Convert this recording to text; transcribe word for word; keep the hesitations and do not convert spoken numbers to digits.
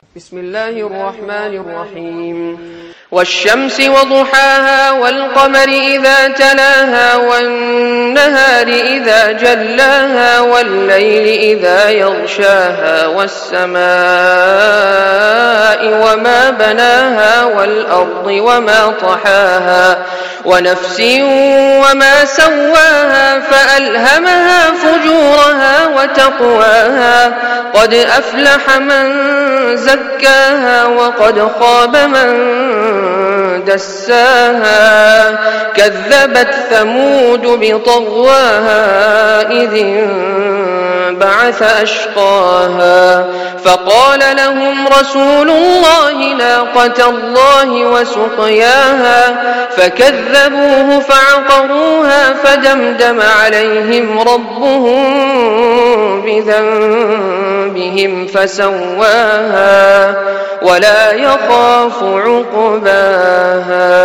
بسم الله الرحمن الرحيم والشمس وضحاها والقمر إذا تلاها والنهار إذا جلاها والليل إذا يغشاها والسماء وما بناها والأرض وما طحاها ونفس وما سواها فألهمها فجورها وتقواها قد أفلح من زكاها وقد خاب من دساها كذبت ثمود بطغواها إذ انبعث أشقاها فقال لهم رسول الله ناقة الله وسقياها فكذبوه فعقروها فدمدم عليهم ربهم بذنبهم فسواها ولا يخاف عقباها.